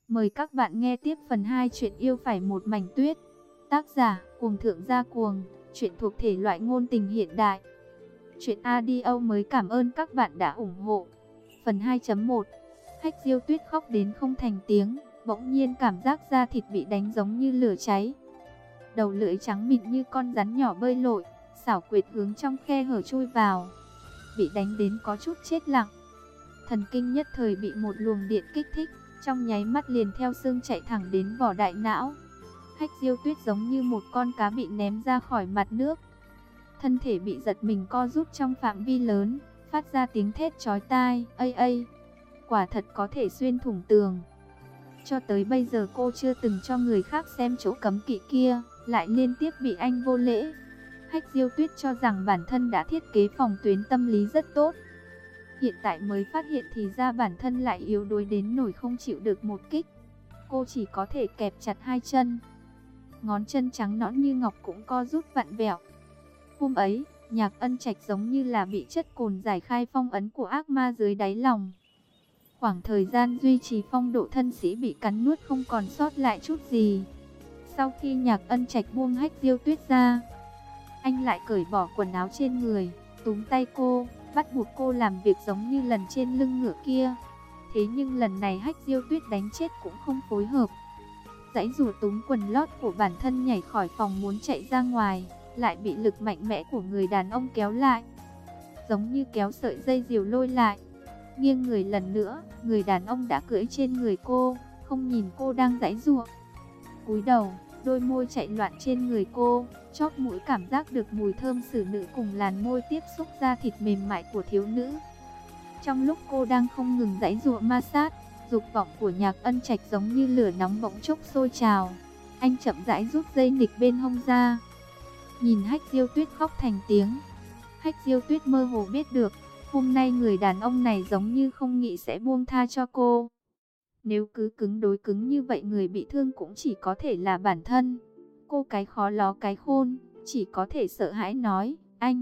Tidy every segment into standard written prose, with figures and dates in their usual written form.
Mời các bạn nghe tiếp phần 2 truyện Yêu phải một mảnh tuyết. Tác giả: Cuồng Thượng Gia Cuồng, truyện thuộc thể loại ngôn tình hiện đại. Truyện audio mới. Cảm ơn các bạn đã ủng hộ. Phần 2.1. Hách Diêu Tuyết khóc đến không thành tiếng, bỗng nhiên cảm giác da thịt bị đánh giống như lửa cháy. Đầu lưỡi trắng mịn như con rắn nhỏ bơi lội, xảo quyệt hướng trong khe hở chui vào. Bị đánh đến có chút chết lặng. Thần kinh nhất thời bị một luồng điện kích thích, trong nháy mắt liền theo xương chạy thẳng đến vỏ đại não. Hách Diêu Tuyết giống như một con cá bị ném ra khỏi mặt nước. Thân thể bị giật mình co rút trong phạm vi lớn, phát ra tiếng thét chói tai, ây. Quả thật có thể xuyên thủng tường. Cho tới bây giờ cô chưa từng cho người khác xem chỗ cấm kỵ kia, lại liên tiếp bị anh vô lễ. Hách Diêu Tuyết cho rằng bản thân đã thiết kế phòng tuyến tâm lý rất tốt. Hiện tại mới phát hiện thì ra bản thân lại yếu đuối đến nỗi không chịu được một kích. Cô chỉ có thể kẹp chặt hai chân. Ngón chân trắng nõn như ngọc cũng co rút vặn vẹo. Hôm ấy, Nhạc Ân Trạch giống như là bị chất cồn giải khai phong ấn của ác ma dưới đáy lòng. Khoảng thời gian duy trì phong độ thân sĩ bị cắn nuốt không còn sót lại chút gì. Sau khi Nhạc Ân Trạch buông Hách Diêu Tuyết ra, anh lại cởi bỏ quần áo trên người, túm tay cô, bắt buộc cô làm việc giống như lần trên lưng ngựa kia. Thế nhưng lần này Hách Diêu Tuyết đánh chết cũng không phối hợp. Giãy giụa túm quần lót của bản thân nhảy khỏi phòng muốn chạy ra ngoài, lại bị lực mạnh mẽ của người đàn ông kéo lại. Giống như kéo sợi dây diều lôi lại. Nghiêng người lần nữa, người đàn ông đã cưỡi trên người cô, không nhìn cô đang giãy giụa. Cúi đầu, đôi môi chạy loạn trên người cô, chóp mũi cảm giác được mùi thơm xử nữ cùng làn môi tiếp xúc da thịt mềm mại của thiếu nữ. Trong lúc cô đang không ngừng giãy giụa ma sát, dục vọng của Nhạc Ân Trạch giống như lửa nóng bỗng chốc sôi trào. Anh chậm rãi rút dây nịch bên hông ra. Nhìn Hách Diêu Tuyết khóc thành tiếng. Hách Diêu Tuyết mơ hồ biết được, hôm nay người đàn ông này giống như không nghĩ sẽ buông tha cho cô. Nếu cứ cứng đối cứng như vậy, người bị thương cũng chỉ có thể là bản thân. Cô cái khó ló cái khôn, chỉ có thể sợ hãi nói,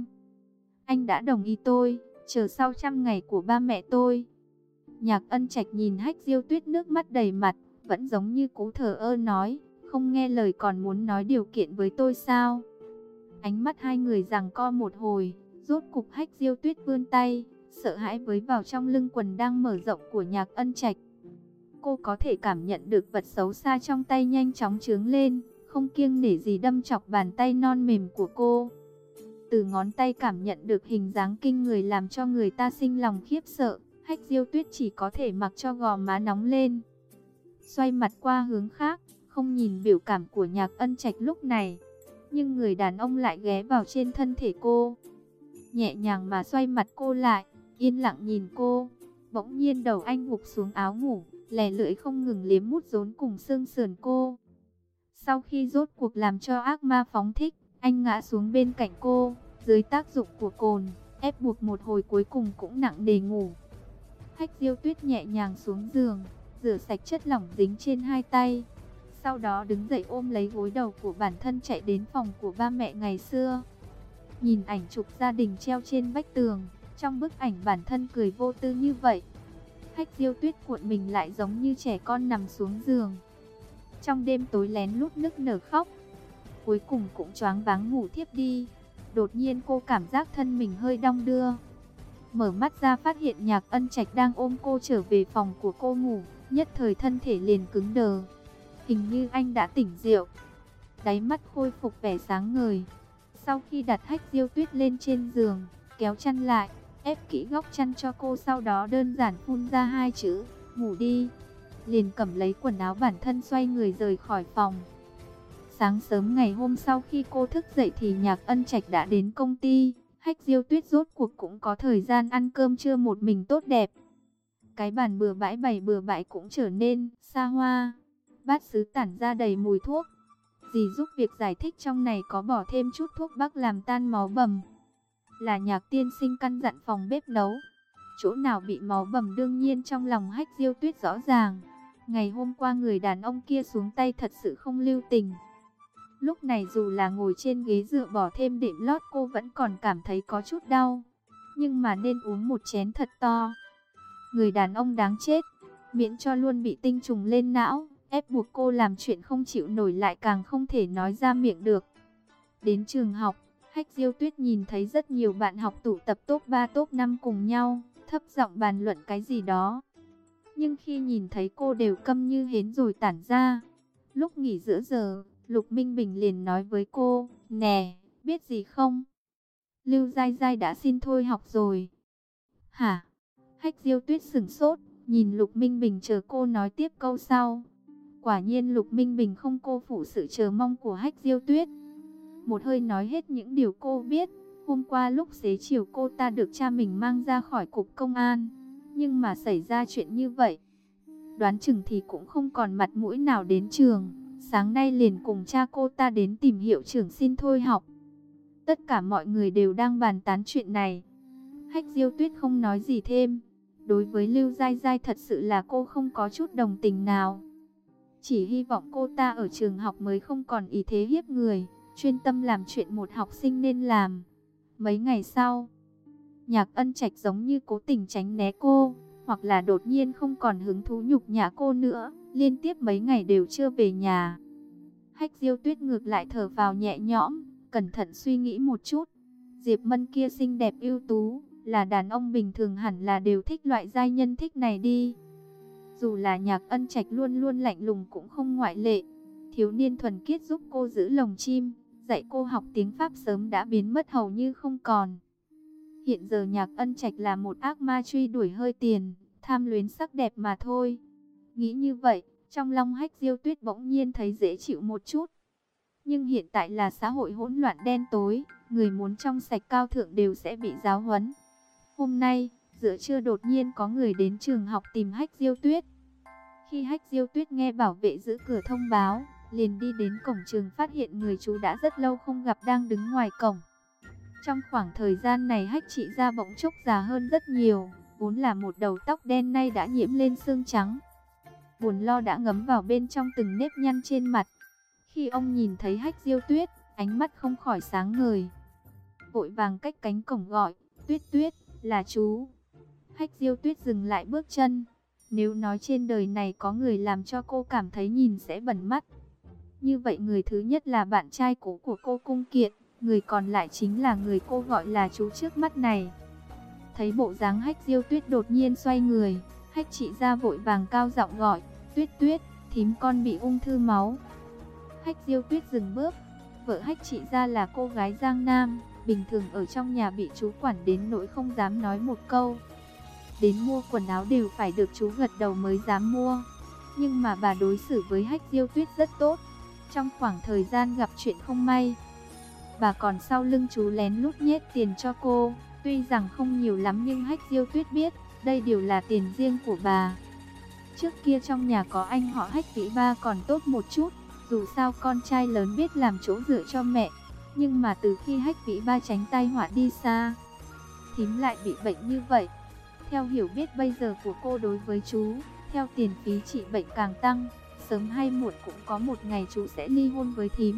anh đã đồng ý tôi, chờ sau 100 ngày của ba mẹ tôi. Nhạc Ân Trạch nhìn Hách Diêu Tuyết nước mắt đầy mặt, vẫn giống như cú thờ ơ nói, không nghe lời còn muốn nói điều kiện với tôi sao? Ánh mắt hai người giằng co một hồi, rốt cục Hách Diêu Tuyết vươn tay, sợ hãi với vào trong lưng quần đang mở rộng của Nhạc Ân Trạch. Cô có thể cảm nhận được vật xấu xa trong tay nhanh chóng chướng lên, không kiêng nể gì đâm chọc bàn tay non mềm của cô. Từ ngón tay cảm nhận được hình dáng kinh người làm cho người ta sinh lòng khiếp sợ. Hách Diêu Tuyết chỉ có thể mặc cho gò má nóng lên. Xoay mặt qua hướng khác, không nhìn biểu cảm của Nhạc Ân Trạch lúc này. Nhưng người đàn ông lại ghé vào trên thân thể cô, nhẹ nhàng mà xoay mặt cô lại, yên lặng nhìn cô. Bỗng nhiên đầu anh gục xuống áo ngủ, lè lưỡi không ngừng liếm mút rốn cùng xương sườn cô. Sau khi rốt cuộc làm cho ác ma phóng thích, anh ngã xuống bên cạnh cô, dưới tác dụng của cồn, ép buộc một hồi cuối cùng cũng nặng nề ngủ. Hách Diêu Tuyết nhẹ nhàng xuống giường, rửa sạch chất lỏng dính trên hai tay. Sau đó đứng dậy ôm lấy gối đầu của bản thân chạy đến phòng của ba mẹ ngày xưa. Nhìn ảnh chụp gia đình treo trên vách tường, trong bức ảnh bản thân cười vô tư như vậy. Hách Diêu Tuyết cuộn mình lại giống như trẻ con nằm xuống giường. Trong đêm tối lén lút nức nở khóc. Cuối cùng cũng choáng váng ngủ thiếp đi. Đột nhiên cô cảm giác thân mình hơi đong đưa. Mở mắt ra phát hiện Nhạc Ân Trạch đang ôm cô trở về phòng của cô ngủ. Nhất thời thân thể liền cứng đờ. Hình như anh đã tỉnh rượu. Đáy mắt khôi phục vẻ sáng ngời. Sau khi đặt Hách Diêu Tuyết lên trên giường, kéo chăn lại, ép kỹ góc chăn cho cô, sau đó đơn giản phun ra hai chữ, ngủ đi. Liền cầm lấy quần áo bản thân xoay người rời khỏi phòng. Sáng sớm ngày hôm sau khi cô thức dậy thì Nhạc Ân Trạch đã đến công ty. Hách Diêu Tuyết rốt cuộc cũng có thời gian ăn cơm trưa một mình tốt đẹp. Cái bàn bừa bãi bày bừa bãi cũng trở nên xa hoa. Bát sứ tản ra đầy mùi thuốc. Dì giúp việc giải thích trong này có bỏ thêm chút thuốc bắc làm tan máu bầm. Là Nhạc tiên sinh căn dặn phòng bếp nấu. Chỗ nào bị máu bầm đương nhiên trong lòng Hách Diêu Tuyết rõ ràng. Ngày hôm qua người đàn ông kia xuống tay thật sự không lưu tình. Lúc này dù là ngồi trên ghế dựa bỏ thêm đệm lót cô vẫn còn cảm thấy có chút đau. Nhưng mà nên uống một chén thật to. Người đàn ông đáng chết. miễn cho luôn bị tinh trùng lên não, ép buộc cô làm chuyện không chịu nổi lại càng không thể nói ra miệng được. Đến trường học, Hách Diêu Tuyết nhìn thấy rất nhiều bạn học tụ tập top 3 top 5 cùng nhau, thấp giọng bàn luận cái gì đó. Nhưng khi nhìn thấy cô đều câm như hến rồi tản ra. Lúc nghỉ giữa giờ, Lục Minh Bình liền nói với cô, nè, biết gì không? Lưu Giai Giai đã xin thôi học rồi. Hả? Hách Diêu Tuyết sửng sốt, nhìn Lục Minh Bình chờ cô nói tiếp câu sau. Quả nhiên Lục Minh Bình không cô phụ sự chờ mong của Hách Diêu Tuyết. Một hơi nói hết những điều cô biết. Hôm qua lúc xế chiều cô ta được cha mình mang ra khỏi cục công an. Nhưng mà xảy ra chuyện như vậy, đoán chừng thì cũng không còn mặt mũi nào đến trường. Sáng nay liền cùng cha cô ta đến tìm hiệu trưởng xin thôi học. Tất cả mọi người đều đang bàn tán chuyện này. Hách Diêu Tuyết không nói gì thêm. Đối với Lưu Giai Giai thật sự là cô không có chút đồng tình nào. Chỉ hy vọng cô ta ở trường học mới không còn ý thế hiếp người, chuyên tâm làm chuyện một học sinh nên làm. Mấy ngày sau, Nhạc Ân Trạch giống như cố tình tránh né cô, hoặc là đột nhiên không còn hứng thú nhục nhã cô nữa, liên tiếp mấy ngày đều chưa về nhà. Hách Diêu Tuyết ngược lại thở vào nhẹ nhõm, cẩn thận suy nghĩ một chút. Diệp Mân kia xinh đẹp ưu tú, là đàn ông bình thường hẳn là đều thích loại giai nhân thích này đi. Dù là Nhạc Ân Trạch luôn luôn lạnh lùng cũng không ngoại lệ. Thiếu niên thuần khiết giúp cô giữ lồng chim, dạy cô học tiếng Pháp sớm đã biến mất hầu như không còn. Hiện giờ Nhạc Ân Trạch là một ác ma truy đuổi hơi tiền, tham luyến sắc đẹp mà thôi. Nghĩ như vậy, trong lòng Hách Diêu Tuyết bỗng nhiên thấy dễ chịu một chút. Nhưng hiện tại là xã hội hỗn loạn đen tối, người muốn trong sạch cao thượng đều sẽ bị giáo huấn. Hôm nay, giữa trưa đột nhiên có người đến trường học tìm Hách Diêu Tuyết. Khi Hách Diêu Tuyết nghe bảo vệ giữ cửa thông báo, liền đi đến cổng trường phát hiện người chú đã rất lâu không gặp đang đứng ngoài cổng. Trong khoảng thời gian này Hách chị ra bỗng chốc già hơn rất nhiều, vốn là một đầu tóc đen nay đã nhiễm lên xương trắng. Buồn lo đã ngấm vào bên trong từng nếp nhăn trên mặt. Khi ông nhìn thấy Hách Diêu Tuyết, ánh mắt không khỏi sáng ngời. Vội vàng cách cánh cổng gọi, Tuyết Tuyết, là chú. Hách Diêu Tuyết dừng lại bước chân. Nếu nói trên đời này có người làm cho cô cảm thấy nhìn sẽ bẩn mắt, như vậy người thứ nhất là bạn trai cũ của cô Cung Kiệt, người còn lại chính là người cô gọi là chú trước mắt này. Thấy bộ dáng Hách Diêu Tuyết đột nhiên xoay người, Hách chị ra vội vàng cao giọng gọi, Tuyết Tuyết, thím con bị ung thư máu. Hách Diêu Tuyết dừng bước, vợ Hách chị ra là cô gái Giang Nam, bình thường ở trong nhà bị chú quản đến nỗi không dám nói một câu. Đến mua quần áo đều phải được chú gật đầu mới dám mua. Nhưng mà bà đối xử với Hách Diêu Tuyết rất tốt. Trong khoảng thời gian gặp chuyện không may, bà còn sau lưng chú lén lút nhét tiền cho cô. Tuy rằng không nhiều lắm nhưng Hách Diêu Tuyết biết, đây đều là tiền riêng của bà. Trước kia trong nhà có anh họ Hách Vĩ Ba còn tốt một chút, dù sao con trai lớn biết làm chỗ dựa cho mẹ. Nhưng mà từ khi Hách Vĩ Ba tránh tai họa đi xa, thím lại bị bệnh như vậy. Theo hiểu biết bây giờ của cô đối với chú, theo tiền phí trị bệnh càng tăng, sớm hay muộn cũng có một ngày chú sẽ ly hôn với thím.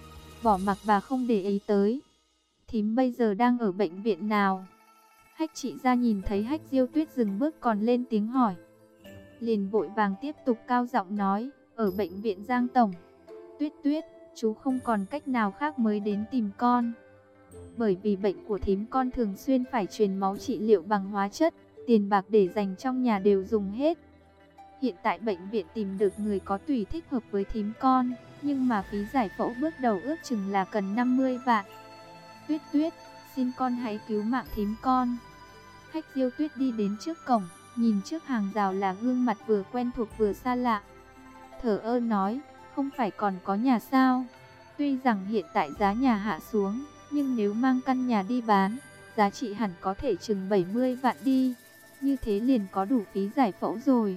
Bỏ mặc bà không để ý tới. Thím bây giờ đang ở bệnh viện nào? Hách chị ra nhìn thấy Hách Diêu Tuyết dừng bước còn lên tiếng hỏi, liền vội vàng tiếp tục cao giọng nói, ở bệnh viện Giang Tổng. Tuyết Tuyết, chú không còn cách nào khác mới đến tìm con. Bởi vì bệnh của thím con thường xuyên phải truyền máu trị liệu bằng hóa chất, tiền bạc để dành trong nhà đều dùng hết. Hiện tại bệnh viện tìm được người có tùy thích hợp với thím con, nhưng mà phí giải phẫu bước đầu ước chừng là cần 50 vạn. Tuyết Tuyết, xin con hãy cứu mạng thím con. Hách Diêu Tuyết đi đến trước cổng, nhìn trước hàng rào là gương mặt vừa quen thuộc vừa xa lạ. Thở ơ nói, không phải còn có nhà sao? Tuy rằng hiện tại giá nhà hạ xuống, nhưng nếu mang căn nhà đi bán, giá trị hẳn có thể chừng 70 vạn đi. Như thế liền có đủ phí giải phẫu rồi.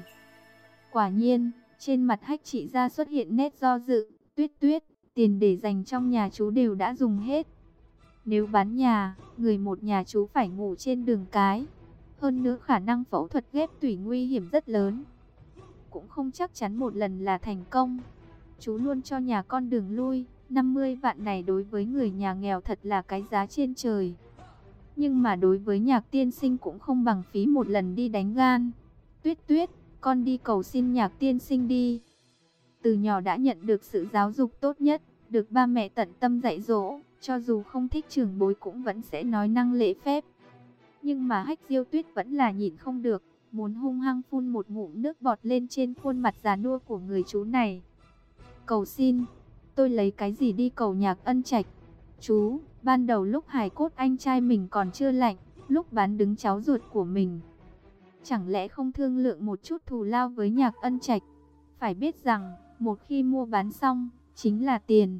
Quả nhiên, trên mặt Hách chị ra xuất hiện nét do dự. Tuyết Tuyết, tiền để dành trong nhà chú đều đã dùng hết. Nếu bán nhà, người một nhà chú phải ngủ trên đường cái. Hơn nữa khả năng phẫu thuật ghép tủy nguy hiểm rất lớn, cũng không chắc chắn một lần là thành công. Chú luôn cho nhà con đường lui. 50 vạn này đối với người nhà nghèo thật là cái giá trên trời. Nhưng mà đối với Nhạc tiên sinh cũng không bằng phí một lần đi đánh gan. Tuyết Tuyết, con đi cầu xin Nhạc tiên sinh đi. Từ nhỏ đã nhận được sự giáo dục tốt nhất, được ba mẹ tận tâm dạy dỗ, cho dù không thích trưởng bối cũng vẫn sẽ nói năng lễ phép. Nhưng mà Hách Diêu Tuyết vẫn là nhịn không được, muốn hung hăng phun một ngụm nước bọt lên trên khuôn mặt già nua của người chú này. Cầu xin, tôi lấy cái gì đi cầu Nhạc Ân Trạch? Chú, ban đầu lúc hài cốt anh trai mình còn chưa lạnh, lúc bán đứng cháu ruột của mình, chẳng lẽ không thương lượng một chút thù lao với Nhạc Ân Trạch? Phải biết rằng, một khi mua bán xong, chính là tiền.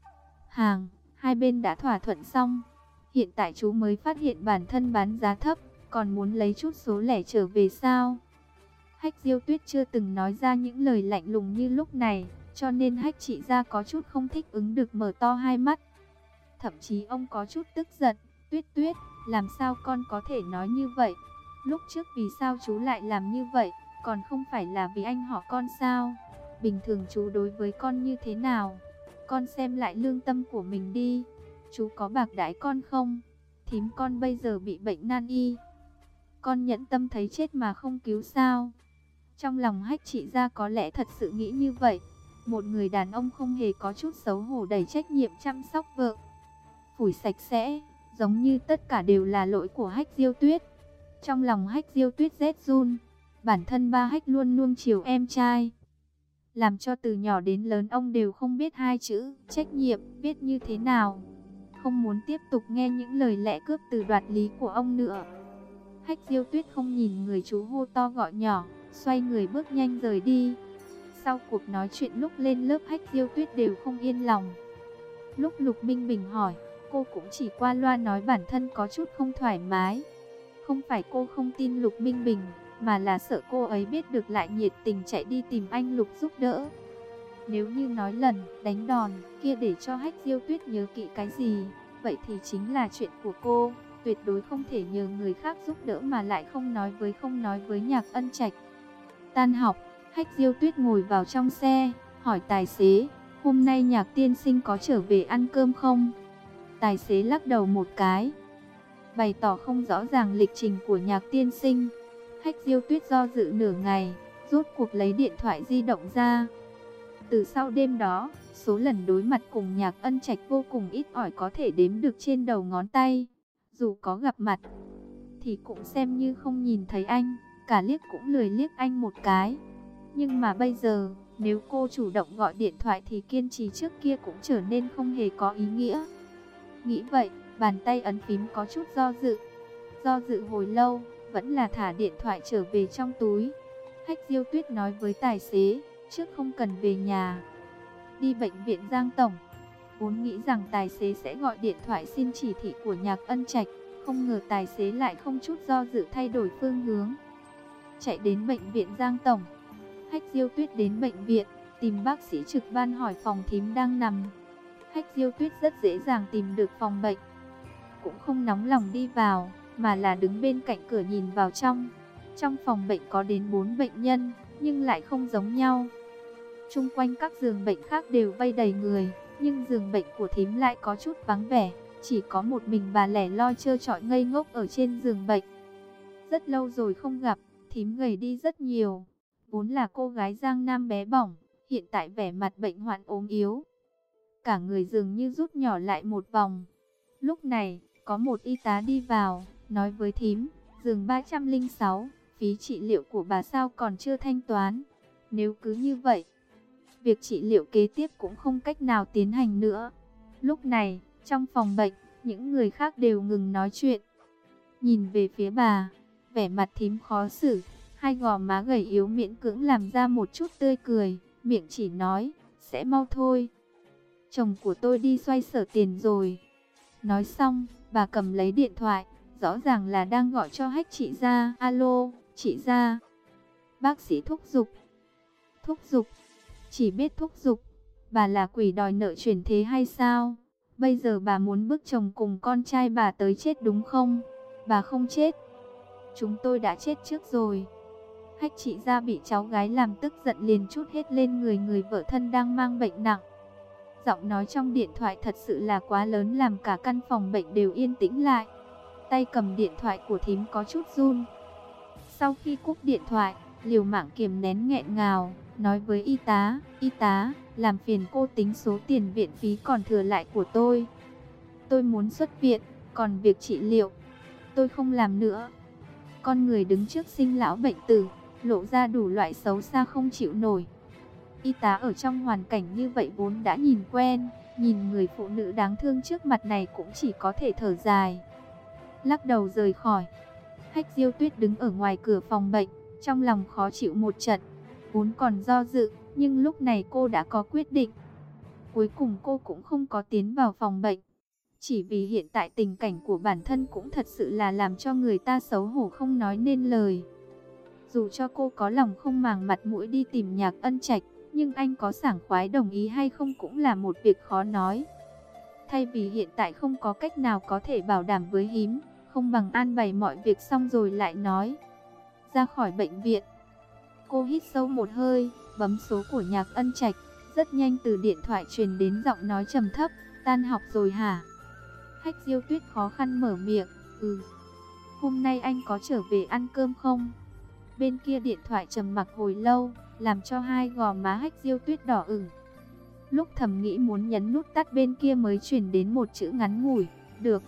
Hàng, hai bên đã thỏa thuận xong. Hiện tại chú mới phát hiện bản thân bán giá thấp, còn muốn lấy chút số lẻ trở về sao? Hách Diêu Tuyết chưa từng nói ra những lời lạnh lùng như lúc này, cho nên Hách Trị Gia có chút không thích ứng được, mở to hai mắt. Thậm chí ông có chút tức giận. Tuyết Tuyết, làm sao con có thể nói như vậy? Lúc trước vì sao chú lại làm như vậy? Còn không phải là vì anh họ con sao? Bình thường chú đối với con như thế nào? Con xem lại lương tâm của mình đi. Chú có bạc đãi con không? Thím con bây giờ bị bệnh nan y, con nhẫn tâm thấy chết mà không cứu sao? Trong lòng Hách Trị Gia có lẽ thật sự nghĩ như vậy. Một người đàn ông không hề có chút xấu hổ, đầy trách nhiệm chăm sóc vợ, phủi sạch sẽ, giống như tất cả đều là lỗi của Hách Diêu Tuyết. Trong lòng Hách Diêu Tuyết rét run. Bản thân ba Hách luôn nuông chiều em trai, làm cho từ nhỏ đến lớn ông đều không biết hai chữ trách nhiệm biết như thế nào. Không muốn tiếp tục nghe những lời lẽ cướp từ đoạt lý của ông nữa. Hách Diêu Tuyết không nhìn người chú hô to gọi nhỏ, xoay người bước nhanh rời đi. Sau cuộc nói chuyện lúc lên lớp, Hách Diêu Tuyết đều không yên lòng. Lúc Lục Minh Bình hỏi, cô cũng chỉ qua loa nói bản thân có chút không thoải mái. Không phải cô không tin Lục Minh Bình, mà là sợ cô ấy biết được lại nhiệt tình chạy đi tìm anh Lục giúp đỡ. Nếu như nói lần đánh đòn kia để cho Hách Diêu Tuyết nhớ kỹ cái gì, vậy thì chính là chuyện của cô. Tuyệt đối không thể nhờ người khác giúp đỡ mà lại không nói với Nhạc Ân Trạch. Tan học, Hách Diêu Tuyết ngồi vào trong xe, hỏi tài xế, hôm nay Nhạc tiên sinh có trở về ăn cơm không? Tài xế lắc đầu một cái, bày tỏ không rõ ràng lịch trình của Nhạc tiên sinh. Hách Diêu Tuyết do dự nửa ngày, rốt cuộc lấy điện thoại di động ra. Từ sau đêm đó, số lần đối mặt cùng Nhạc Ân Trạch vô cùng ít ỏi, có thể đếm được trên đầu ngón tay. Dù có gặp mặt, thì cũng xem như không nhìn thấy anh, cả liếc cũng lười liếc anh một cái. Nhưng mà bây giờ, nếu cô chủ động gọi điện thoại thì kiên trì trước kia cũng trở nên không hề có ý nghĩa. Nghĩ vậy, bàn tay ấn phím có chút do dự hồi lâu, vẫn là thả điện thoại trở về trong túi. Hách Diêu Tuyết nói với tài xế, trước không cần về nhà, đi bệnh viện Giang Tổng. Vốn nghĩ rằng tài xế sẽ gọi điện thoại xin chỉ thị của Nhạc Ân Trạch, không ngờ tài xế lại không chút do dự thay đổi phương hướng, chạy đến bệnh viện Giang Tổng. Hách Diêu Tuyết đến bệnh viện, tìm bác sĩ trực ban hỏi phòng thím đang nằm. Hách Diêu Tuyết rất dễ dàng tìm được phòng bệnh, cũng không nóng lòng đi vào, mà là đứng bên cạnh cửa nhìn vào trong. Trong phòng bệnh có đến 4 bệnh nhân, nhưng lại không giống nhau. Chung quanh các giường bệnh khác đều vây đầy người, nhưng giường bệnh của thím lại có chút vắng vẻ, chỉ có một mình bà lẻ loi trơ trọi ngây ngốc ở trên giường bệnh. Rất lâu rồi không gặp, thím gầy đi rất nhiều. Vốn là cô gái Giang Nam bé bỏng, hiện tại vẻ mặt bệnh hoạn ốm yếu, cả người dường như rút nhỏ lại một vòng. Lúc này, có một y tá đi vào, nói với thím, giường 306, phí trị liệu của bà sao còn chưa thanh toán. Nếu cứ như vậy, việc trị liệu kế tiếp cũng không cách nào tiến hành nữa. Lúc này, trong phòng bệnh, những người khác đều ngừng nói chuyện, nhìn về phía bà, vẻ mặt thím khó xử, hai gò má gầy yếu miễn cưỡng làm ra một chút tươi cười, miệng chỉ nói, sẽ mau thôi. Chồng của tôi đi xoay sở tiền rồi. Nói xong, bà cầm lấy điện thoại, rõ ràng là đang gọi cho Hách Trị Gia. Alo, chị Gia. Bác sĩ thúc giục. Thúc giục, chỉ biết thúc giục. Bà là quỷ đòi nợ chuyển thế hay sao? Bây giờ bà muốn bức chồng cùng con trai bà tới chết đúng không? Bà không chết, chúng tôi đã chết trước rồi. Hách Trị Gia bị cháu gái làm tức giận liền trút hết lên người vợ thân đang mang bệnh nặng. Giọng nói trong điện thoại thật sự là quá lớn, làm cả căn phòng bệnh đều yên tĩnh lại. Tay cầm điện thoại của thím có chút run. Sau khi cúp điện thoại, liều mạng kiềm nén nghẹn ngào, nói với y tá, làm phiền cô tính số tiền viện phí còn thừa lại của tôi. Tôi muốn xuất viện, còn việc trị liệu, tôi không làm nữa. Con người đứng trước sinh lão bệnh tử, lộ ra đủ loại xấu xa không chịu nổi. Y tá ở trong hoàn cảnh như vậy vốn đã nhìn quen, nhìn người phụ nữ đáng thương trước mặt này cũng chỉ có thể thở dài, lắc đầu rời khỏi. Hách Diêu Tuyết đứng ở ngoài cửa phòng bệnh, trong lòng khó chịu một trận, vốn còn do dự, nhưng lúc này cô đã có quyết định. Cuối cùng cô cũng không có tiến vào phòng bệnh, chỉ vì hiện tại tình cảnh của bản thân cũng thật sự là làm cho người ta xấu hổ không nói nên lời. Dù cho cô có lòng không màng mặt mũi đi tìm Nhạc Ân Trạch, nhưng anh có sảng khoái đồng ý hay không cũng là một việc khó nói. Thay vì hiện tại không có cách nào có thể bảo đảm với hím, không bằng an bày mọi việc xong rồi lại nói. Ra khỏi bệnh viện, cô hít sâu một hơi, bấm số của Nhạc Ân Trạch. Rất nhanh từ điện thoại truyền đến giọng nói trầm thấp, tan học rồi hả? Hách Diêu Tuyết khó khăn mở miệng, Hôm nay anh có trở về ăn cơm không? Bên kia điện thoại trầm mặc hồi lâu, làm cho hai gò má Hách Diêu Tuyết đỏ ửng. Lúc thầm nghĩ muốn nhấn nút tắt bên kia mới truyền đến một chữ ngắn ngủi, được.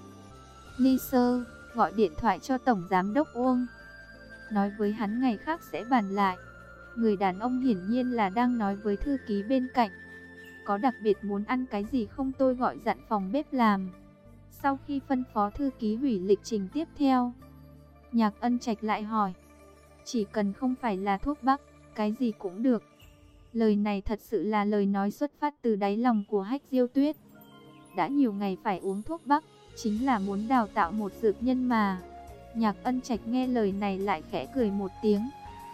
Ly Sơ, gọi điện thoại cho Tổng Giám đốc Uông. Nói với hắn ngày khác sẽ bàn lại. Người đàn ông hiển nhiên là đang nói với thư ký bên cạnh. Có đặc biệt muốn ăn cái gì không, tôi gọi dặn phòng bếp làm. Sau khi phân phó thư ký hủy lịch trình tiếp theo, Nhạc Ân Trạch lại hỏi. Chỉ cần không phải là thuốc bắc, cái gì cũng được. Lời này thật sự là lời nói xuất phát từ đáy lòng của Hách Diêu Tuyết. Đã nhiều ngày phải uống thuốc bắc, chính là muốn đào tạo một dược nhân mà. Nhạc Ân Trạch nghe lời này lại khẽ cười một tiếng.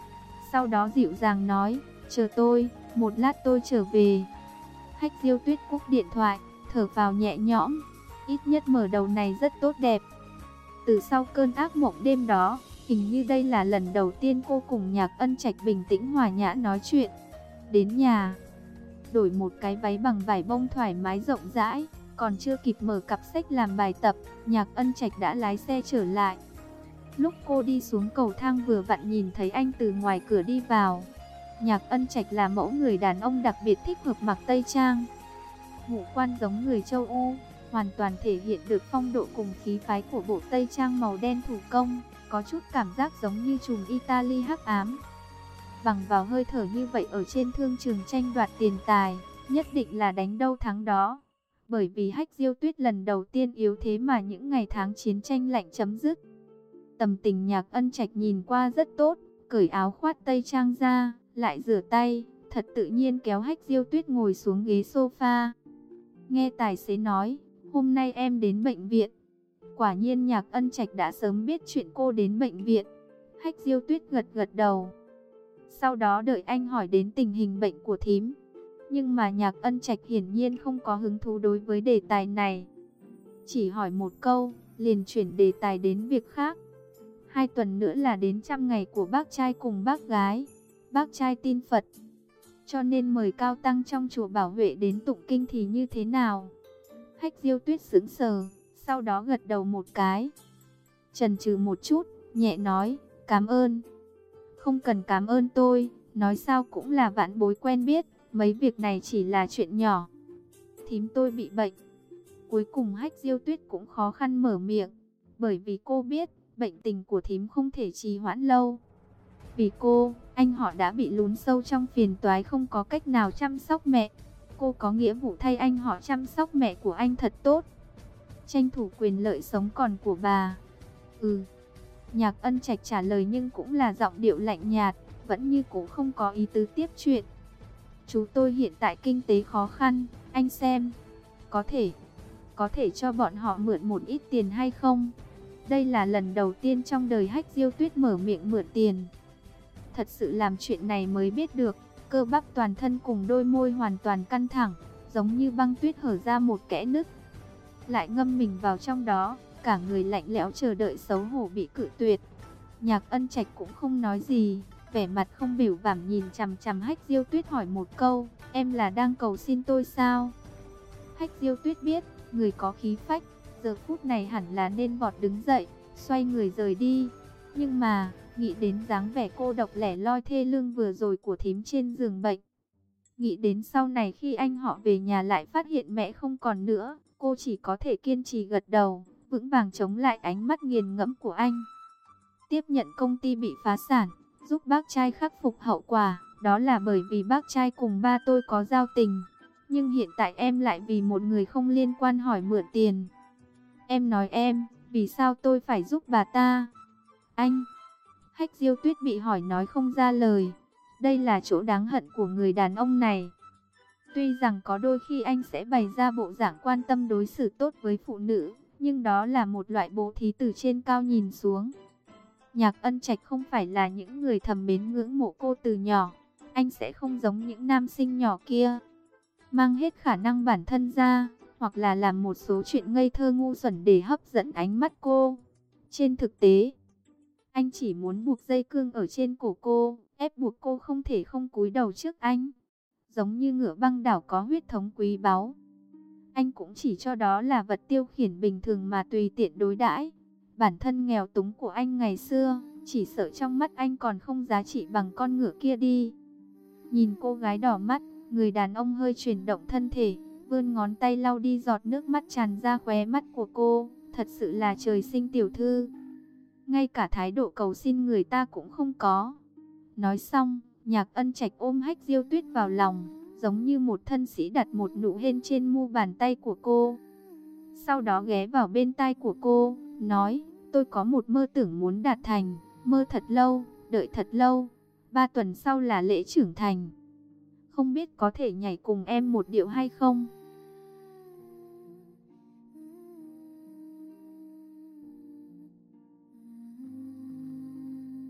Sau đó dịu dàng nói, chờ tôi, một lát tôi trở về. Hách Diêu Tuyết cúp điện thoại, thở vào nhẹ nhõm. Ít nhất mở đầu này rất tốt đẹp. Từ sau cơn ác mộng đêm đó, hình như đây là lần đầu tiên cô cùng Nhạc Ân Trạch bình tĩnh hòa nhã nói chuyện. Đến nhà, đổi một cái váy bằng vải bông thoải mái rộng rãi, còn chưa kịp mở cặp sách làm bài tập, Nhạc Ân Trạch đã lái xe trở lại. Lúc cô đi xuống cầu thang vừa vặn nhìn thấy anh từ ngoài cửa đi vào. Nhạc Ân Trạch là mẫu người đàn ông đặc biệt thích hợp mặc tây trang. Ngũ quan giống người châu Âu, hoàn toàn thể hiện được phong độ cùng khí phái của bộ tây trang màu đen thủ công, có chút cảm giác giống như trùm Italy hắc ám. Bằng vào hơi thở như vậy ở trên thương trường tranh đoạt tiền tài, nhất định là đánh đâu thắng đó. Bởi vì Hách Diêu Tuyết lần đầu tiên yếu thế mà những ngày tháng chiến tranh lạnh chấm dứt. Tâm tình Nhạc Ân Trạch nhìn qua rất tốt, cởi áo khoác tây trang ra, lại rửa tay, thật tự nhiên kéo Hách Diêu Tuyết ngồi xuống ghế sofa. Nghe tài xế nói, hôm nay em đến bệnh viện. Quả nhiên Nhạc Ân Trạch đã sớm biết chuyện cô đến bệnh viện. Hách Diêu Tuyết gật gật đầu. Sau đó đợi anh hỏi đến tình hình bệnh của thím. Nhưng mà Nhạc Ân Trạch hiển nhiên không có hứng thú đối với đề tài này. Chỉ hỏi một câu, liền chuyển đề tài đến việc khác. 2 tuần nữa là đến 100 ngày của bác trai cùng bác gái. Bác trai tin Phật, cho nên mời cao tăng trong chùa Bảo Huệ đến tụng kinh thì như thế nào? Hách Diêu Tuyết sững sờ, sau đó gật đầu một cái. Chần chừ một chút, nhẹ nói, cảm ơn. Không cần cảm ơn tôi, nói sao cũng là vãn bối quen biết, mấy việc này chỉ là chuyện nhỏ. Thím tôi bị bệnh. Cuối cùng Hách Diêu Tuyết cũng khó khăn mở miệng, bởi vì cô biết, bệnh tình của thím không thể trì hoãn lâu. Vì cô, anh họ đã bị lún sâu trong phiền toái không có cách nào chăm sóc mẹ. Cô có nghĩa vụ thay anh họ chăm sóc mẹ của anh thật tốt, tranh thủ quyền lợi sống còn của bà. Nhạc Ân Trạch trả lời nhưng cũng là giọng điệu lạnh nhạt, vẫn như cũ không có ý tứ tiếp chuyện. Chú tôi hiện tại kinh tế khó khăn, anh xem, có thể cho bọn họ mượn một ít tiền hay không? Đây là lần đầu tiên trong đời Hách Diêu Tuyết mở miệng mượn tiền. Thật sự làm chuyện này mới biết được, cơ bắp toàn thân cùng đôi môi hoàn toàn căng thẳng, giống như băng tuyết hở ra một kẽ nứt. Lại ngâm mình vào trong đó, cả người lạnh lẽo chờ đợi xấu hổ bị cự tuyệt. Nhạc Ân Trạch cũng không nói gì, vẻ mặt không biểu cảm nhìn chằm chằm Hách Diêu Tuyết hỏi một câu, em là đang cầu xin tôi sao? Hách Diêu Tuyết biết, người có khí phách, giờ phút này hẳn là nên vọt đứng dậy, xoay người rời đi. Nhưng mà, nghĩ đến dáng vẻ cô độc lẻ loi thê lương vừa rồi của thím trên giường bệnh. Nghĩ đến sau này khi anh họ về nhà lại phát hiện mẹ không còn nữa, cô chỉ có thể kiên trì gật đầu, vững vàng chống lại ánh mắt nghiền ngẫm của anh. Tiếp nhận công ty bị phá sản, giúp bác trai khắc phục hậu quả, đó là bởi vì bác trai cùng ba tôi có giao tình. Nhưng hiện tại em lại vì một người không liên quan hỏi mượn tiền. Em nói em, vì sao tôi phải giúp bà ta? Anh, Hách Diêu Tuyết bị hỏi nói không ra lời. Đây là chỗ đáng hận của người đàn ông này. Tuy rằng có đôi khi anh sẽ bày ra bộ dạng quan tâm đối xử tốt với phụ nữ, nhưng đó là một loại bố thí từ trên cao nhìn xuống. Nhạc Ân Trạch không phải là những người thầm mến ngưỡng mộ cô từ nhỏ. Anh sẽ không giống những nam sinh nhỏ kia, mang hết khả năng bản thân ra, hoặc là làm một số chuyện ngây thơ ngu xuẩn để hấp dẫn ánh mắt cô. Trên thực tế, anh chỉ muốn buộc dây cương ở trên cổ cô, ép buộc cô không thể không cúi đầu trước anh. Giống như ngựa băng đảo có huyết thống quý báu, anh cũng chỉ cho đó là vật tiêu khiển bình thường mà tùy tiện đối đãi. Bản thân nghèo túng của anh ngày xưa, chỉ sợ trong mắt anh còn không giá trị bằng con ngựa kia đi. Nhìn cô gái đỏ mắt, người đàn ông hơi chuyển động thân thể, vươn ngón tay lau đi giọt nước mắt tràn ra khóe mắt của cô. Thật sự là trời sinh tiểu thư, ngay cả thái độ cầu xin người ta cũng không có. Nói xong, Nhạc Ân Trạch ôm Hách Diêu Tuyết vào lòng, giống như một thân sĩ đặt một nụ hôn trên mu bàn tay của cô. Sau đó ghé vào bên tai của cô, nói, tôi có một mơ tưởng muốn đạt thành, mơ thật lâu, đợi thật lâu. 3 tuần sau là lễ trưởng thành. Không biết có thể nhảy cùng em một điệu hay không?